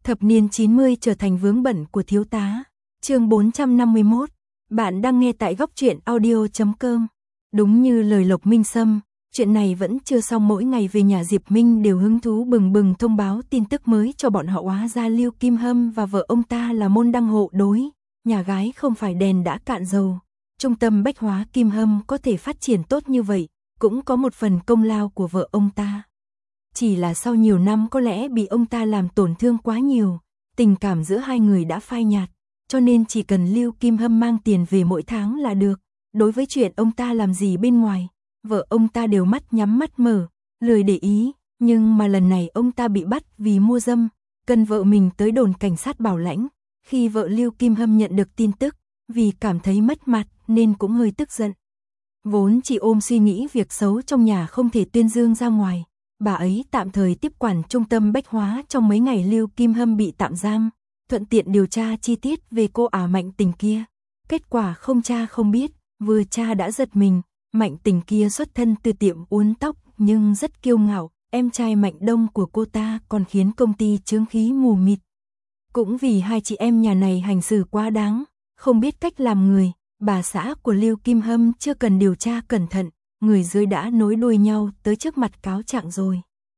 Thập niên 90 trở thành vướng bận của thiếu tá. Chương 451. Bạn đang nghe tại góc truyện audio.com. Đúng như lời Lộc Minh Sâm, chuyện này vẫn chưa xong. Mỗi ngày về nhà Diệp Minh đều hứng thú bừng bừng thông báo tin tức mới cho bọn họ. Hóa ra Lưu Kim Hâm và vợ ông ta là môn đăng hộ đối, nhà gái không phải đèn đã cạn dầu. Trung tâm bách hóa Kim Hâm có thể phát triển tốt như vậy, cũng có một phần công lao của vợ ông ta. Chỉ là sau nhiều năm có lẽ bị ông ta làm tổn thương quá nhiều, tình cảm giữa hai người đã phai nhạt, cho nên chỉ cần Lưu Kim Hâm mang tiền về mỗi tháng là được. Đối với chuyện ông ta làm gì bên ngoài, vợ ông ta đều mắt nhắm mắt mở, lười để ý, nhưng mà lần này ông ta bị bắt vì mua dâm, cần vợ mình tới đồn cảnh sát bảo lãnh. Khi vợ Lưu Kim Hâm nhận được tin tức, vì cảm thấy mất mặt nên cũng hơi tức giận. Vốn chỉ ôm suy nghĩ việc xấu trong nhà không thể tuyên dương ra ngoài, bà ấy tạm thời tiếp quản trung tâm bách hóa trong mấy ngày Lưu Kim Hâm bị tạm giam, thuận tiện điều tra chi tiết về cô ả Mạnh Tình kia. Kết quả không tra không biết, vừa tra đã giật mình. Mạnh Tình kia xuất thân từ tiệm uốn tóc nhưng rất kiêu ngạo, em trai Mạnh Đông của cô ta còn khiến công ty chướng khí mù mịt. Cũng vì hai chị em nhà này hành xử quá đáng, không biết cách làm người, bà xã của Lưu Kim Hâm chưa cần điều tra cẩn thận, người dưới đã nối đuôi nhau tới trước mặt cáo trạng rồi.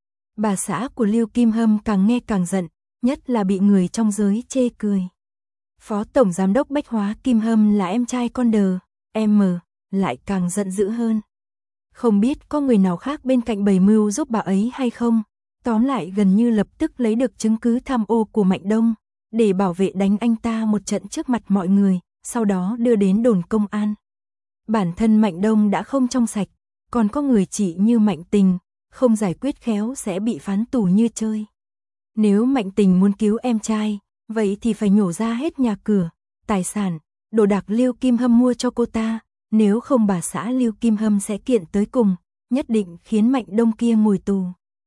Bà xã của Lưu Kim Hâm càng nghe càng giận, nhất là bị người trong giới chê cười. Phó tổng giám đốc bách hóa Kim Hâm là em trai con đờ, em lại càng giận dữ hơn. Không biết có người nào khác bên cạnh bày mưu giúp bà ấy hay không, tóm lại gần như lập tức lấy được chứng cứ tham ô của Mạnh Đông, để bảo vệ đánh anh ta một trận trước mặt mọi người, sau đó đưa đến đồn công an. Bản thân Mạnh Đông đã không trong sạch, còn có người chỉ như Mạnh Tình, không giải quyết khéo sẽ bị phán tù như chơi. Nếu Mạnh Tình muốn cứu em trai, vậy thì phải nhổ ra hết nhà cửa, tài sản, đồ đạc Lưu Kim Hâm mua cho cô ta, nếu không bà xã Lưu Kim Hâm sẽ kiện tới cùng, nhất định khiến Mạnh Đông kia ngồi tù.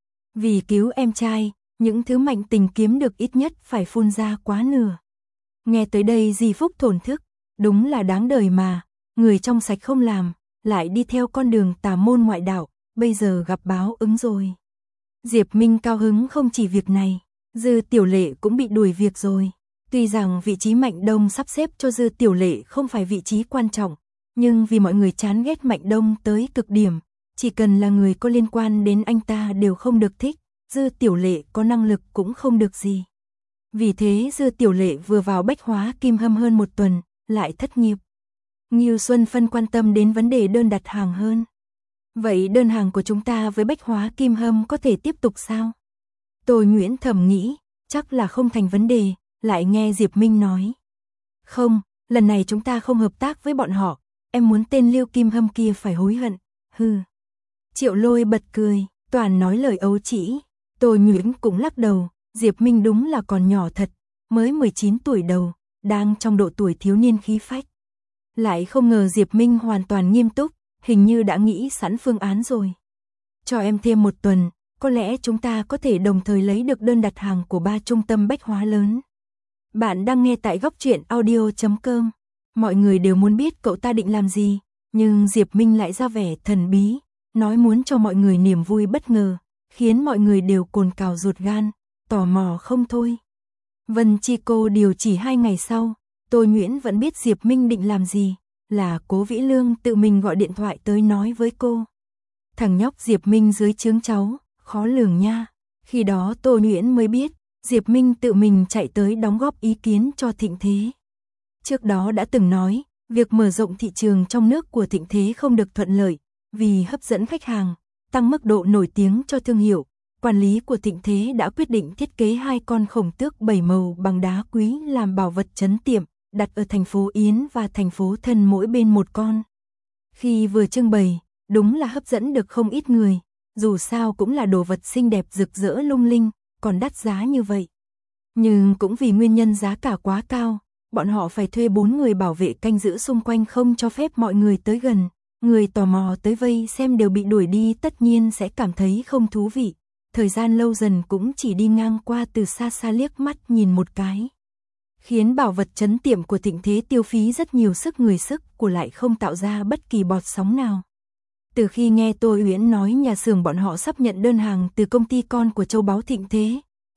Vì cứu em trai, những thứ Mạnh Tình kiếm được ít nhất phải phun ra quá nửa. Nghe tới đây Di Phúc thổn thức, đúng là đáng đời mà, người trong sạch không làm, lại đi theo con đường tà môn ngoại đạo, bây giờ gặp báo ứng rồi. Diệp Minh cao hứng không chỉ việc này, Dư Tiểu Lệ cũng bị đuổi việc rồi. Tuy rằng vị trí Mạnh Đông sắp xếp cho Dư Tiểu Lệ không phải vị trí quan trọng, nhưng vì mọi người chán ghét Mạnh Đông tới cực điểm, chỉ cần là người có liên quan đến anh ta đều không được thích, Dư Tiểu Lệ có năng lực cũng không được gì. Vì thế Dư Tiểu Lệ vừa vào bách hóa Kim Hâm hơn một tuần, lại thất nghiệp. Ngưu Xuân Phân quan tâm đến vấn đề đơn đặt hàng hơn. Vậy đơn hàng của chúng ta với bách hóa Kim Hâm có thể tiếp tục sao? Tôi Nguyễn thầm nghĩ, chắc là không thành vấn đề, lại nghe Diệp Minh nói. Không, lần này chúng ta không hợp tác với bọn họ, em muốn tên Lưu Kim Hâm kia phải hối hận, hừ. Triệu Lôi bật cười, toàn nói lời ấu trĩ. Tôi Nguyễn cũng lắc đầu, Diệp Minh đúng là còn nhỏ thật, mới 19 tuổi đầu, đang trong độ tuổi thiếu niên khí phách. Lại không ngờ Diệp Minh hoàn toàn nghiêm túc, hình như đã nghĩ sẵn phương án rồi. Cho em thêm một tuần, có lẽ chúng ta có thể đồng thời lấy được đơn đặt hàng của 3 trung tâm bách hóa lớn. Bạn đang nghe tại góc truyện audio.com. Mọi người đều muốn biết cậu ta định làm gì, nhưng Diệp Minh lại ra vẻ thần bí, nói muốn cho mọi người niềm vui bất ngờ, khiến mọi người đều cồn cào ruột gan, tò mò không thôi. Vân Chi Cô điều chỉ 2 ngày sau, Tôi Nguyễn vẫn biết Diệp Minh định làm gì, là Cố Vĩ Lương tự mình gọi điện thoại tới nói với cô. Thằng nhóc Diệp Minh dưới trướng cháu, khó lường nha. Khi đó Tôi Nguyễn mới biết, Diệp Minh tự mình chạy tới đóng góp ý kiến cho Thịnh Thế. Trước đó đã từng nói, việc mở rộng thị trường trong nước của Thịnh Thế không được thuận lợi, vì hấp dẫn khách hàng, tăng mức độ nổi tiếng cho thương hiệu. Quản lý của Thịnh Thế đã quyết định thiết kế 2 con khổng tước 7 màu bằng đá quý làm bảo vật trấn tiệm, đặt ở thành phố Yến và thành phố Thân mỗi bên một con. Khi vừa trưng bày, đúng là hấp dẫn được không ít người, dù sao cũng là đồ vật xinh đẹp rực rỡ lung linh, còn đắt giá như vậy. Nhưng cũng vì nguyên nhân giá cả quá cao, bọn họ phải thuê 4 người bảo vệ canh giữ xung quanh không cho phép mọi người tới gần. Người tò mò tới vây xem đều bị đuổi đi, tất nhiên sẽ cảm thấy không thú vị. Thời gian lâu dần cũng chỉ đi ngang qua từ xa xa liếc mắt nhìn một cái. Khiến bảo vật trấn tiệm của Thịnh Thế tiêu phí rất nhiều sức người sức của lại không tạo ra bất kỳ bọt sóng nào. Từ khi nghe Tô Uyển nói nhà xưởng bọn họ sắp nhận đơn hàng từ công ty con của Châu Báu Thịnh Thế,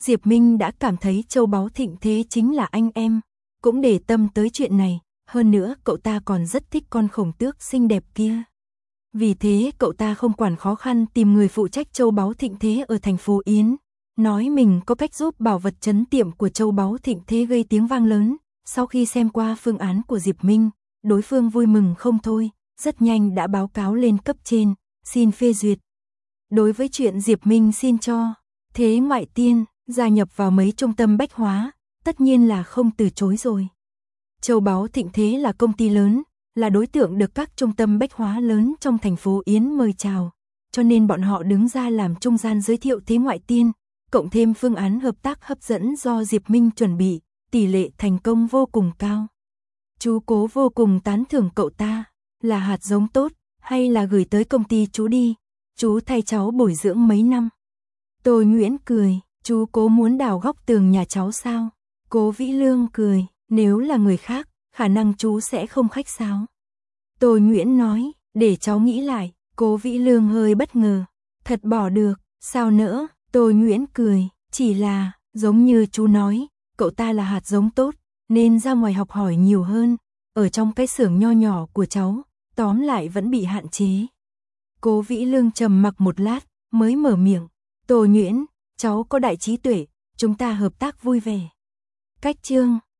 Diệp Minh đã cảm thấy châu báu thịnh thế chính là anh em, cũng để tâm tới chuyện này, hơn nữa cậu ta còn rất thích con khổng tước xinh đẹp kia. Vì thế cậu ta không quản khó khăn tìm người phụ trách châu báu thịnh thế ở thành phố Yến, nói mình có cách giúp bảo vật trấn tiệm của châu báu thịnh thế gây tiếng vang lớn. Sau khi xem qua phương án của Diệp Minh, đối phương vui mừng không thôi, rất nhanh đã báo cáo lên cấp trên, xin phê duyệt. Đối với chuyện Diệp Minh xin cho Thế Ngoại Tiên gia nhập vào mấy trung tâm bách hóa, tất nhiên là không từ chối rồi. Châu báu thịnh thế là công ty lớn, là đối tượng được các trung tâm bách hóa lớn trong thành phố Yến mời chào, cho nên bọn họ đứng ra làm trung gian giới thiệu Thế Ngoại Tiên, cộng thêm phương án hợp tác hấp dẫn do Diệp Minh chuẩn bị, tỷ lệ thành công vô cùng cao. Chú Cố vô cùng tán thưởng cậu ta, là hạt giống tốt, hay là gửi tới công ty chú đi, chú thay cháu bồi dưỡng mấy năm. Tôi Nguyễn cười, chú Cố muốn đào góc tường nhà cháu sao? Cố Vĩ Lương cười, nếu là người khác, khả năng chú sẽ không khách sáo. Tôi Nguyễn nói, để cháu nghĩ lại. Cố Vĩ Lương hơi bất ngờ, thật bỏ được, sao nữa? Tôi Nguyễn cười, chỉ là, giống như chú nói, cậu ta là hạt giống tốt, nên ra ngoài học hỏi nhiều hơn, ở trong cái xưởng nho nhỏ của cháu, tóm lại vẫn bị hạn chế. Cố Vĩ Lương trầm mặc một lát, mới mở miệng, Tô Nhuyễn, cháu có đại trí tuệ, chúng ta hợp tác vui vẻ. Cách chương